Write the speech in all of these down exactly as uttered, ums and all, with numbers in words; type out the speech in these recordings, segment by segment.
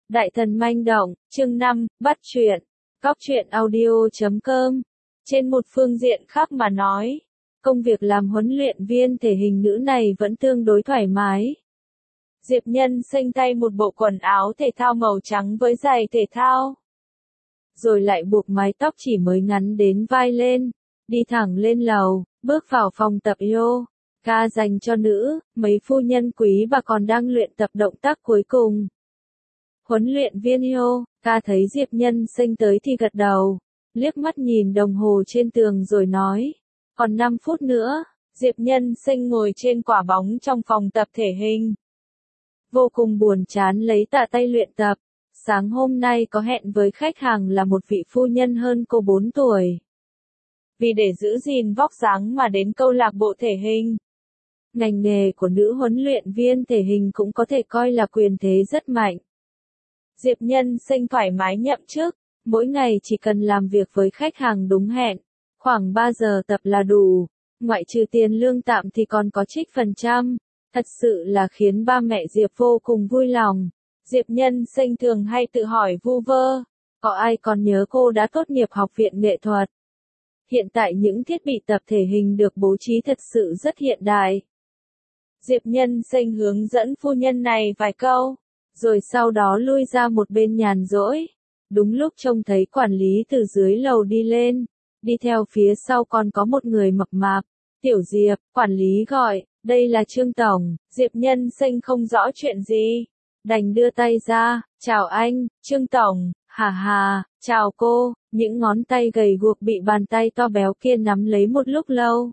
Đại thần manh động, chương năm, bắt chuyện. Góc truyện audio chấm com. Trên một phương diện khác mà nói, công việc làm huấn luyện viên thể hình nữ này vẫn tương đối thoải mái. Diệp Nhân xanh tay một bộ quần áo thể thao màu trắng với giày thể thao. Rồi lại buộc mái tóc chỉ mới ngắn đến vai lên, đi thẳng lên lầu, bước vào phòng tập yoga dành cho nữ, mấy phu nhân quý bà còn đang luyện tập động tác cuối cùng. Huấn luyện viên yoga thấy Diệp Nhân xanh tới thì gật đầu, liếc mắt nhìn đồng hồ trên tường rồi nói, còn năm phút nữa. Diệp Nhân xanh ngồi trên quả bóng trong phòng tập thể hình. Vô cùng buồn chán lấy tạ tay luyện tập. Sáng hôm nay có hẹn với khách hàng là một vị phu nhân hơn cô bốn tuổi. Vì để giữ gìn vóc dáng mà đến câu lạc bộ thể hình. Ngành nghề của nữ huấn luyện viên thể hình cũng có thể coi là quyền thế rất mạnh. Diệp Nhân xanh thoải mái nhậm chức, mỗi ngày chỉ cần làm việc với khách hàng đúng hẹn, khoảng ba giờ tập là đủ, ngoại trừ tiền lương tạm thì còn có trích phần trăm, thật sự là khiến ba mẹ Diệp vô cùng vui lòng. Diệp Nhân xanh thường hay tự hỏi vu vơ, có ai còn nhớ cô đã tốt nghiệp học viện nghệ thuật? Hiện tại những thiết bị tập thể hình được bố trí thật sự rất hiện đại. Diệp Nhân xanh hướng dẫn phu nhân này vài câu, rồi sau đó lui ra một bên nhàn rỗi. Đúng lúc trông thấy quản lý từ dưới lầu đi lên, đi theo phía sau còn có một người mập mạp. Tiểu Diệp, quản lý gọi, đây là Trương Tổng. Diệp Nhân xanh không rõ chuyện gì, đành đưa tay ra, chào anh, Trương Tổng, hà hà, chào cô. Những ngón tay gầy guộc bị bàn tay to béo kia nắm lấy một lúc lâu.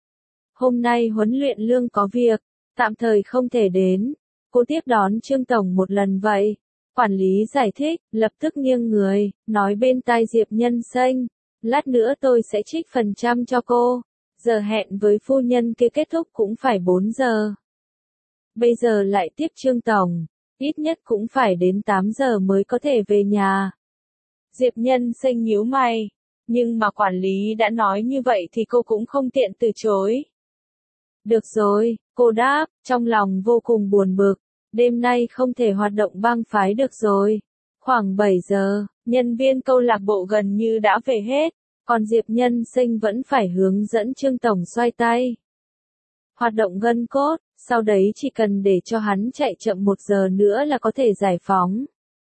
Hôm nay huấn luyện lương có việc, tạm thời không thể đến. Cô tiếp đón Trương Tổng một lần vậy. Quản lý giải thích, lập tức nghiêng người, nói bên tai Diệp Nhân xanh, lát nữa tôi sẽ trích phần trăm cho cô. Giờ hẹn với phu nhân kia kết thúc cũng phải bốn giờ. Bây giờ lại tiếp Trương Tổng, ít nhất cũng phải đến tám giờ mới có thể về nhà. Diệp Nhân xanh nhíu mày, nhưng mà quản lý đã nói như vậy thì cô cũng không tiện từ chối. Được rồi, cô đáp, trong lòng vô cùng buồn bực, đêm nay không thể hoạt động bang phái được rồi. Khoảng bảy giờ, nhân viên câu lạc bộ gần như đã về hết, còn Diệp Nhân xanh vẫn phải hướng dẫn Trương Tổng xoay tay. Hoạt động gân cốt, sau đấy chỉ cần để cho hắn chạy chậm một giờ nữa là có thể giải phóng.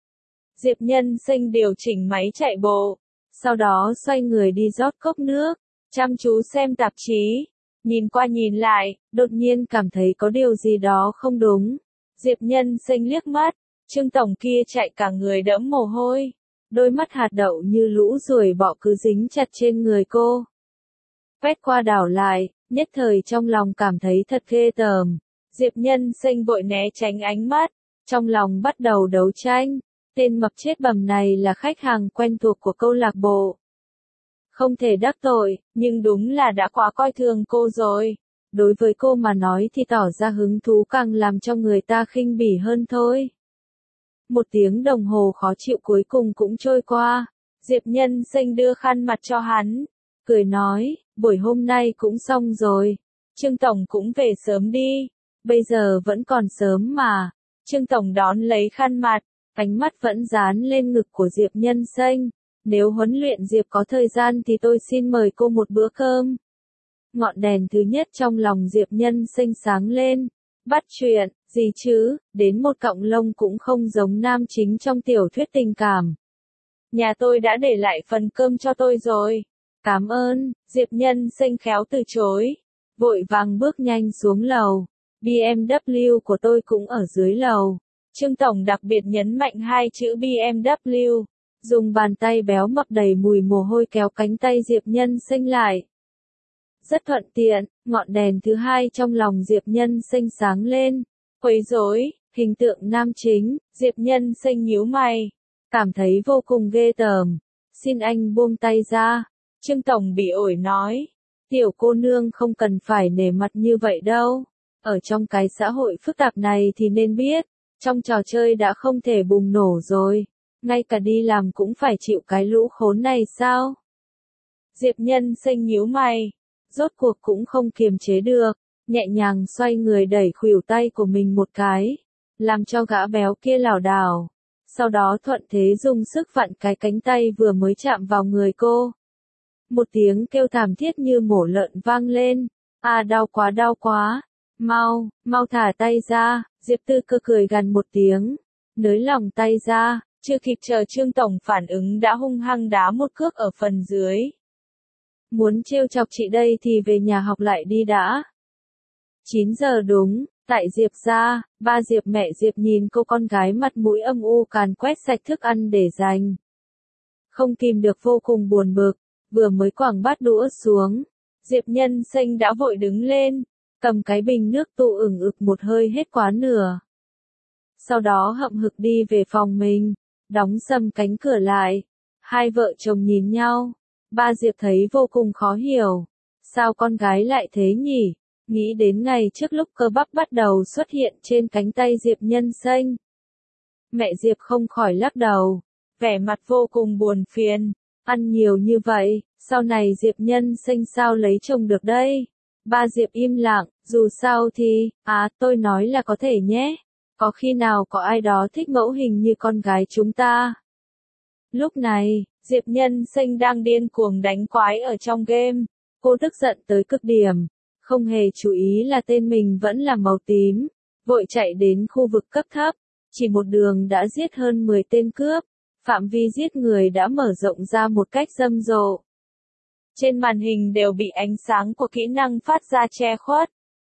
Diệp Nhân xanh điều chỉnh máy chạy bộ, sau đó xoay người đi rót cốc nước, chăm chú xem tạp chí, nhìn qua nhìn lại, đột nhiên cảm thấy có điều gì đó không đúng. Diệp Nhân xanh liếc mắt, Trương Tổng kia chạy cả người đẫm mồ hôi, đôi mắt hạt đậu như lũ ruồi bọ cứ dính chặt trên người cô. Quét qua đảo lại, nhất thời trong lòng cảm thấy thật ghê tởm. Diệp Nhân xanh vội né tránh ánh mắt, trong lòng bắt đầu đấu tranh. Tên mập chết bầm này là khách hàng quen thuộc của câu lạc bộ. Không thể đắc tội, nhưng đúng là đã quá coi thường cô rồi. Đối với cô mà nói thì tỏ ra hứng thú càng làm cho người ta khinh bỉ hơn thôi. Một tiếng đồng hồ khó chịu cuối cùng cũng trôi qua. Diệp Nhân xanh đưa khăn mặt cho hắn, cười nói, buổi hôm nay cũng xong rồi. Trương Tổng cũng về sớm đi, bây giờ vẫn còn sớm mà. Trương Tổng đón lấy khăn mặt, ánh mắt vẫn dán lên ngực của Diệp Nhân xanh. Nếu huấn luyện Diệp có thời gian thì tôi xin mời cô một bữa cơm. Ngọn đèn thứ nhất trong lòng Diệp Nhân xanh sáng lên. Bắt chuyện, gì chứ, đến một cọng lông cũng không giống nam chính trong tiểu thuyết tình cảm. Nhà tôi đã để lại phần cơm cho tôi rồi. Cảm ơn. Diệp Nhân xanh khéo từ chối, vội vàng bước nhanh xuống lầu. bê em vê của tôi cũng ở dưới lầu. Trương Tổng đặc biệt nhấn mạnh hai chữ bê em vê, dùng bàn tay béo mập đầy mùi mồ hôi kéo cánh tay Diệp Nhân xanh lại. Rất thuận tiện, ngọn đèn thứ hai trong lòng Diệp Nhân xanh sáng lên. Quấy rối, hình tượng nam chính, Diệp Nhân xanh nhíu mày, cảm thấy vô cùng ghê tởm. Xin anh buông tay ra. Trương Tổng bị ổi nói, tiểu cô nương không cần phải nể mặt như vậy đâu. Ở trong cái xã hội phức tạp này thì nên biết, trong trò chơi đã không thể bùng nổ rồi, ngay cả đi làm cũng phải chịu cái lũ khốn này sao? Diệp Nhân xanh nhíu mày, rốt cuộc cũng không kiềm chế được, nhẹ nhàng xoay người đẩy khuỷu tay của mình một cái, làm cho gã béo kia lảo đảo. sau đó thuận thế dùng sức vặn cái cánh tay vừa mới chạm vào người cô. Một tiếng kêu thảm thiết như mổ lợn vang lên, à đau quá đau quá, mau, mau thả tay ra, Diệp Tư Cơ cười gằn một tiếng, nới lỏng tay ra, chưa kịp chờ Trương Tổng phản ứng đã hung hăng đá một cước ở phần dưới. Muốn trêu chọc chị đây thì về nhà học lại đi đã. chín giờ đúng, tại Diệp gia, ba Diệp mẹ Diệp nhìn cô con gái mặt mũi âm u càn quét sạch thức ăn để dành. Không kìm được vô cùng buồn bực, vừa mới quẳng bát đũa xuống, Diệp Nhân Sinh đã vội đứng lên, cầm cái bình nước tụ ửng ực một hơi hết quá nửa. Sau đó hậm hực đi về phòng mình, đóng sầm cánh cửa lại. Hai vợ chồng nhìn nhau, ba Diệp thấy vô cùng khó hiểu. Sao con gái lại thế nhỉ? Nghĩ đến ngày trước lúc cơ bắp bắt đầu xuất hiện trên cánh tay Diệp Nhân Sinh. Mẹ Diệp không khỏi lắc đầu, vẻ mặt vô cùng buồn phiền. Ăn nhiều như vậy, sau này Diệp Nhân Sinh sao lấy chồng được đây? Ba Diệp im lặng, dù sao thì, à tôi nói là có thể nhé. Có khi nào có ai đó thích mẫu hình như con gái chúng ta? Lúc này, Diệp Nhân Sinh đang điên cuồng đánh quái ở trong game. Cô tức giận tới cực điểm, không hề chú ý là tên mình vẫn là màu tím, vội chạy đến khu vực cấp thấp, chỉ một đường đã giết hơn mười tên cướp, phạm vi giết người đã mở rộng ra một cách rầm rộ. Trên màn hình đều bị ánh sáng của kỹ năng phát ra che khuất.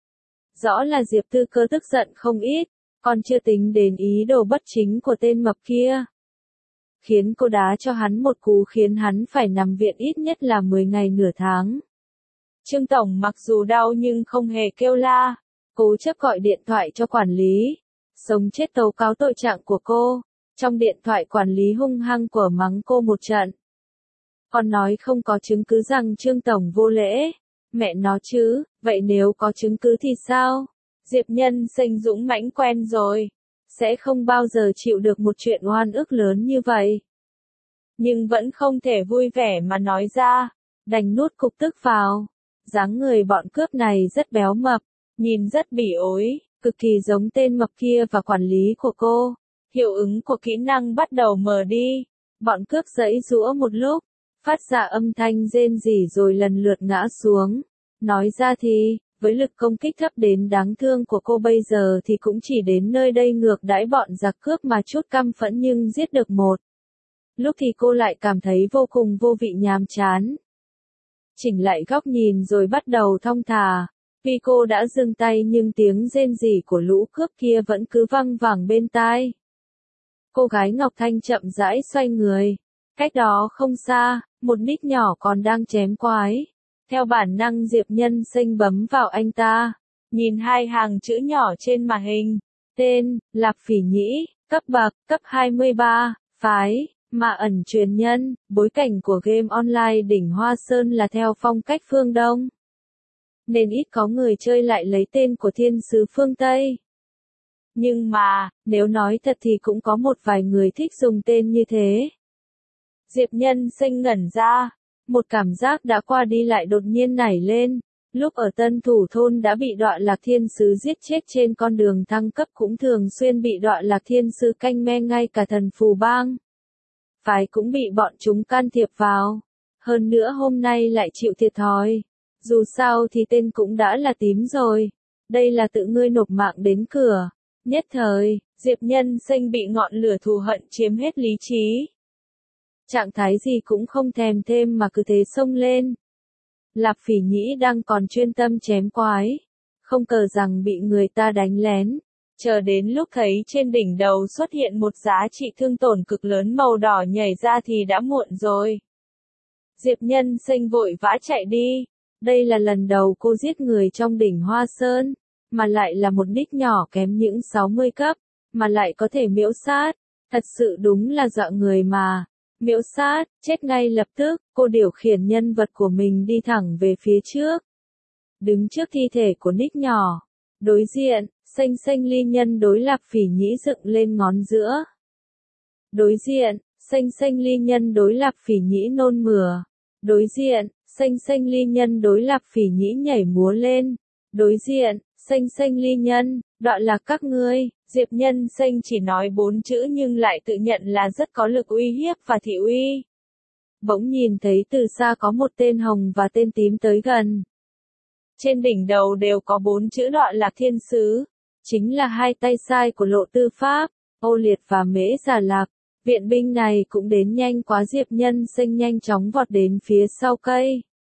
Rõ là Diệp Tư Cơ tức giận không ít, còn chưa tính đến ý đồ bất chính của tên mập kia. Khiến cô đá cho hắn một cú khiến hắn phải nằm viện ít nhất là mười ngày nửa tháng. Trương Tổng mặc dù đau nhưng không hề kêu la, cố chấp gọi điện thoại cho quản lý, sống chết tố cáo tội trạng của cô. Trong điện thoại quản lý hung hăng của mắng cô một trận. Còn nói không có chứng cứ rằng Trương Tổng vô lễ. Mẹ nó chứ, vậy nếu có chứng cứ thì sao? Diệp Nhân Sinh dũng mãnh quen rồi, sẽ không bao giờ chịu được một chuyện oan ức lớn như vậy. Nhưng vẫn không thể vui vẻ mà nói ra, đành nuốt cục tức vào. Dáng người bọn cướp này rất béo mập, nhìn rất bỉ ối, cực kỳ giống tên mập kia và quản lý của cô. Hiệu ứng của kỹ năng bắt đầu mờ đi, bọn cướp giãy giũa một lúc, phát ra âm thanh rên rỉ rồi lần lượt ngã xuống. Nói ra thì, với lực công kích thấp đến đáng thương của cô bây giờ thì cũng chỉ đến nơi đây ngược đãi bọn giặc cướp mà chút căm phẫn nhưng giết được một. Lúc thì cô lại cảm thấy vô cùng vô vị nhàm chán. Chỉnh lại góc nhìn rồi bắt đầu thong thả. Vì cô đã dừng tay nhưng tiếng rên rỉ của lũ cướp kia vẫn cứ văng vẳng bên tai. Cô gái Ngọc Thanh chậm rãi xoay người. Cách đó không xa, một nít nhỏ còn đang chém quái. Theo bản năng Diệp Nhân Sinh bấm vào anh ta. Nhìn hai hàng chữ nhỏ trên màn hình. Tên, Lạp Phỉ Nhĩ, cấp bậc, cấp hai mươi ba, phái, Ma Ẩn truyền nhân. Bối cảnh của game online đỉnh Hoa Sơn là theo phong cách phương Đông. Nên ít có người chơi lại lấy tên của thiên sứ phương Tây. Nhưng mà, nếu nói thật thì cũng có một vài người thích dùng tên như thế. Diệp Nhân Sinh ngẩn ra, một cảm giác đã qua đi lại đột nhiên nảy lên. Lúc ở Tân Thủ Thôn đã bị Đọa Lạc Thiên Sứ giết chết trên con đường thăng cấp cũng thường xuyên bị Đọa Lạc Thiên Sứ canh me ngay cả thần phù bang. Phái cũng bị bọn chúng can thiệp vào. Hơn nữa hôm nay lại chịu thiệt thòi. Dù sao thì tên cũng đã là tím rồi. Đây là tự ngươi nộp mạng đến cửa. Nhất thời, Diệp Nhân Sinh bị ngọn lửa thù hận chiếm hết lý trí. Trạng thái gì cũng không thèm thêm mà cứ thế xông lên. Lạp Phỉ Nhĩ đang còn chuyên tâm chém quái. Không ngờ rằng bị người ta đánh lén. Chờ đến lúc thấy trên đỉnh đầu xuất hiện một giá trị thương tổn cực lớn màu đỏ nhảy ra thì đã muộn rồi. Diệp Nhân Sinh vội vã chạy đi. Đây là lần đầu cô giết người trong đỉnh Hoa Sơn. Mà lại là một nick nhỏ kém những sáu mươi cấp. Mà lại có thể miễu sát. Thật sự đúng là dọa người mà. Miễu sát, chết ngay lập tức, cô điều khiển nhân vật của mình đi thẳng về phía trước. Đứng trước thi thể của nick nhỏ. Đối diện, Xanh Xanh Ly Nhân đối Lạp Phỉ Nhĩ dựng lên ngón giữa. Đối diện, Xanh Xanh Ly Nhân đối Lạp Phỉ Nhĩ nôn mửa. Đối diện, Xanh Xanh Ly Nhân đối Lạp Phỉ Nhĩ nhảy múa lên. Đối diện, Xanh Xanh Ly Nhân, Đoạn lạc các ngươi, Diệp Nhân Xanh chỉ nói bốn chữ nhưng lại tự nhận là rất có lực uy hiếp và thị uy. Bỗng nhìn thấy từ xa có một tên hồng và tên tím tới gần. Trên đỉnh đầu đều có bốn chữ Đoạn lạc thiên sứ, chính là hai tay sai của Lộ Tư Pháp, Ô Liệt và Mễ Già Lạc. Viện binh này cũng đến nhanh quá, Diệp Nhân Xanh nhanh chóng vọt đến phía sau cây.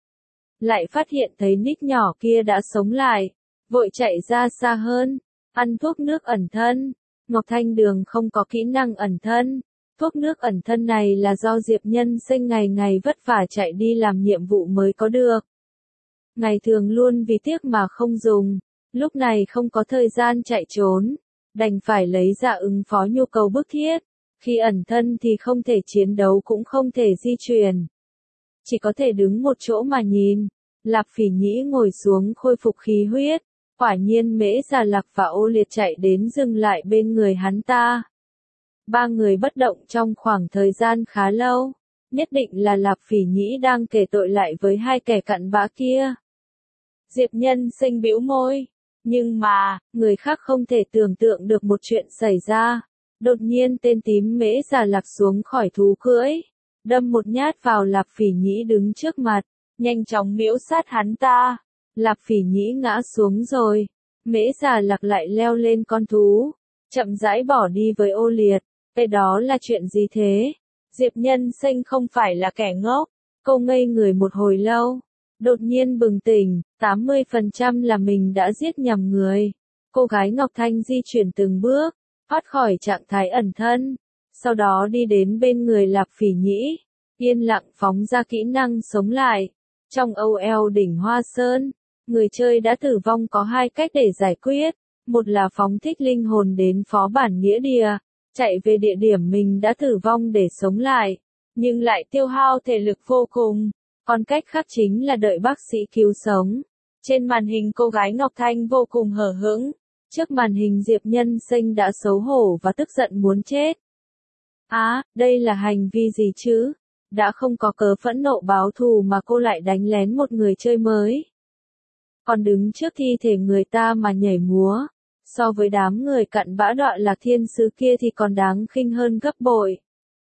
Lại phát hiện thấy Ních nhỏ kia đã sống lại, vội chạy ra xa hơn, ăn thuốc nước ẩn thân. Ngọc Thanh Đường không có kỹ năng ẩn thân, thuốc nước ẩn thân này là do Diệp Nhân Xanh ngày ngày vất vả chạy đi làm nhiệm vụ mới có được. Ngày thường luôn vì tiếc mà không dùng, lúc này không có thời gian chạy trốn, đành phải lấy ra ứng phó nhu cầu bức thiết. Khi ẩn thân thì không thể chiến đấu cũng không thể di chuyển, chỉ có thể đứng một chỗ mà nhìn. Lạp Phỉ Nhĩ ngồi xuống khôi phục khí huyết, quả nhiên Mễ Già Lạc và Ô Liệt chạy đến dừng lại bên người hắn ta. Ba người bất động trong khoảng thời gian khá lâu, nhất định là Lạp Phỉ Nhĩ đang kể tội lại với hai kẻ cặn bã kia. Diệp Nhân Xanh bĩu môi, nhưng mà, người khác không thể tưởng tượng được một chuyện xảy ra. Đột nhiên tên tím Mễ Già Lạc xuống khỏi thú cưỡi, đâm một nhát vào Lạp Phỉ Nhĩ đứng trước mặt, nhanh chóng miễu sát hắn ta. Lạp Phỉ Nhĩ ngã xuống rồi, Mễ Già Lạc lại leo lên con thú, chậm rãi bỏ đi với Ô Liệt. Cái đó là chuyện gì thế? Diệp Nhân Xanh không phải là kẻ ngốc, cô ngây người một hồi lâu, đột nhiên bừng tỉnh, tám mươi phần trăm là mình đã giết nhầm người. Cô gái Ngọc Thanh di chuyển từng bước, thoát khỏi trạng thái ẩn thân, sau đó đi đến bên người Lạp Phỉ Nhĩ, yên lặng phóng ra kỹ năng sống lại. Trong Âu Eo đỉnh Hoa Sơn, người chơi đã tử vong có hai cách để giải quyết, một là phóng thích linh hồn đến phó bản nghĩa địa, chạy về địa điểm mình đã tử vong để sống lại, nhưng lại tiêu hao thể lực vô cùng, còn cách khác chính là đợi bác sĩ cứu sống. Trên màn hình cô gái Ngọc Thanh vô cùng hờ hững, trước màn hình Diệp Nhân Xanh đã xấu hổ và tức giận muốn chết. Á, à, đây là hành vi gì chứ? Đã không có cớ phẫn nộ báo thù mà cô lại đánh lén một người chơi mới. Còn đứng trước thi thể người ta mà nhảy múa, so với đám người cặn bã Đoạn lạc thiên sứ kia thì còn đáng khinh hơn gấp bội.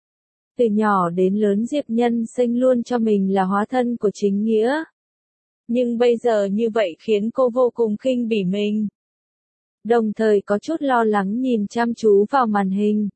Từ nhỏ đến lớn Diệp Nhân Xanh luôn cho mình là hóa thân của chính nghĩa. Nhưng bây giờ như vậy khiến cô vô cùng khinh bỉ mình. Đồng thời có chút lo lắng nhìn chăm chú vào màn hình.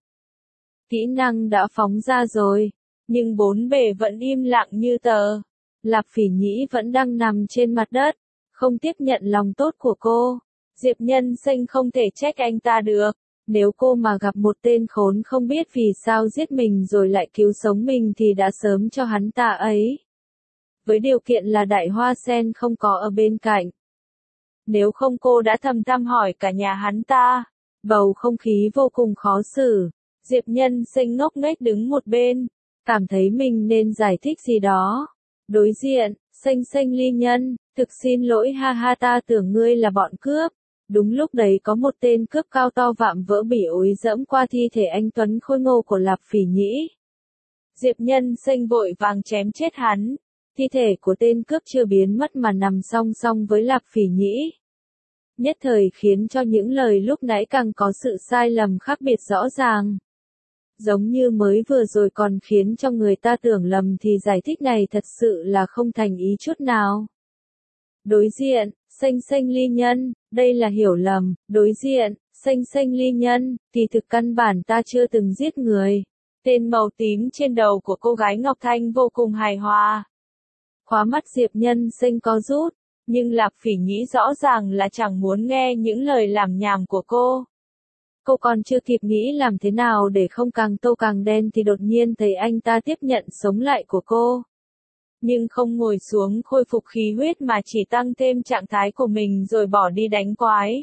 Kỹ năng đã phóng ra rồi, nhưng bốn bề vẫn im lặng như tờ. Lạp Phỉ Nhĩ vẫn đang nằm trên mặt đất, không tiếp nhận lòng tốt của cô. Diệp Nhân Xanh không thể trách anh ta được. Nếu cô mà gặp một tên khốn không biết vì sao giết mình rồi lại cứu sống mình thì đã sớm cho hắn ta ấy. Với điều kiện là Đại Hoa Sen không có ở bên cạnh. Nếu không cô đã thầm thăm hỏi cả nhà hắn ta. Bầu không khí vô cùng khó xử. Diệp Nhân Xanh ngốc nghếch đứng một bên, cảm thấy mình nên giải thích gì đó. Đối diện, Xanh Xanh Ly Nhân, thực xin lỗi ha ha, ta tưởng ngươi là bọn cướp. Đúng lúc đấy có một tên cướp cao to vạm vỡ bỉ ối dẫm qua thi thể anh tuấn khôi ngô của Lạp Phỉ Nhĩ. Diệp Nhân Xanh vội vàng chém chết hắn. Thi thể của tên cướp chưa biến mất mà nằm song song với Lạp Phỉ Nhĩ. Nhất thời khiến cho những lời lúc nãy càng có sự sai lầm khác biệt rõ ràng. Giống như mới vừa rồi còn khiến cho người ta tưởng lầm thì giải thích này thật sự là không thành ý chút nào. Đối diện, Xanh Xanh Ly Nhân, đây là hiểu lầm. Đối diện, Xanh Xanh Ly Nhân, thì thực căn bản ta chưa từng giết người. Tên màu tím trên đầu của cô gái Ngọc Thanh vô cùng hài hòa. Khóa mắt Diệp Nhân Xanh co rút, nhưng Lạp Phỉ Nhĩ rõ ràng là chẳng muốn nghe những lời làm nhảm của cô. Cô còn chưa kịp nghĩ làm thế nào để không càng tô càng đen thì đột nhiên thấy anh ta tiếp nhận sống lại của cô. Nhưng không ngồi xuống khôi phục khí huyết mà chỉ tăng thêm trạng thái của mình rồi bỏ đi đánh quái.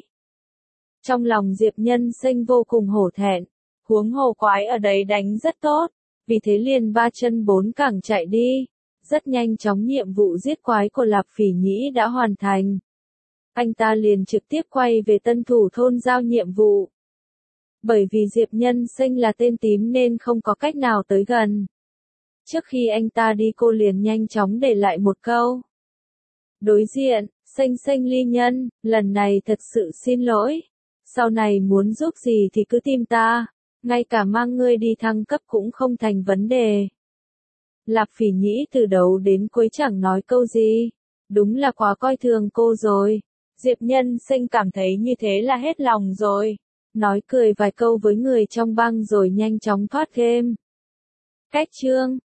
Trong lòng Diệp Nhân Xanh vô cùng hổ thẹn, huống hồ quái ở đấy đánh rất tốt, vì thế liền ba chân bốn cẳng chạy đi. Rất nhanh chóng nhiệm vụ giết quái của Lạp Phỉ Nhĩ đã hoàn thành. Anh ta liền trực tiếp quay về tân thủ thôn giao nhiệm vụ. Bởi vì Diệp Nhân Xanh là tên tím nên không có cách nào tới gần. Trước khi anh ta đi cô liền nhanh chóng để lại một câu. Đối diện, Xanh Xanh Ly Nhân, lần này thật sự xin lỗi. Sau này muốn giúp gì thì cứ tìm ta, ngay cả mang ngươi đi thăng cấp cũng không thành vấn đề. Lạp Phỉ Nhĩ từ đầu đến cuối chẳng nói câu gì. Đúng là quá coi thường cô rồi. Diệp Nhân Sinh cảm thấy như thế là hết lòng rồi. Nói cười vài câu với người trong băng rồi nhanh chóng thoát game. Cách chương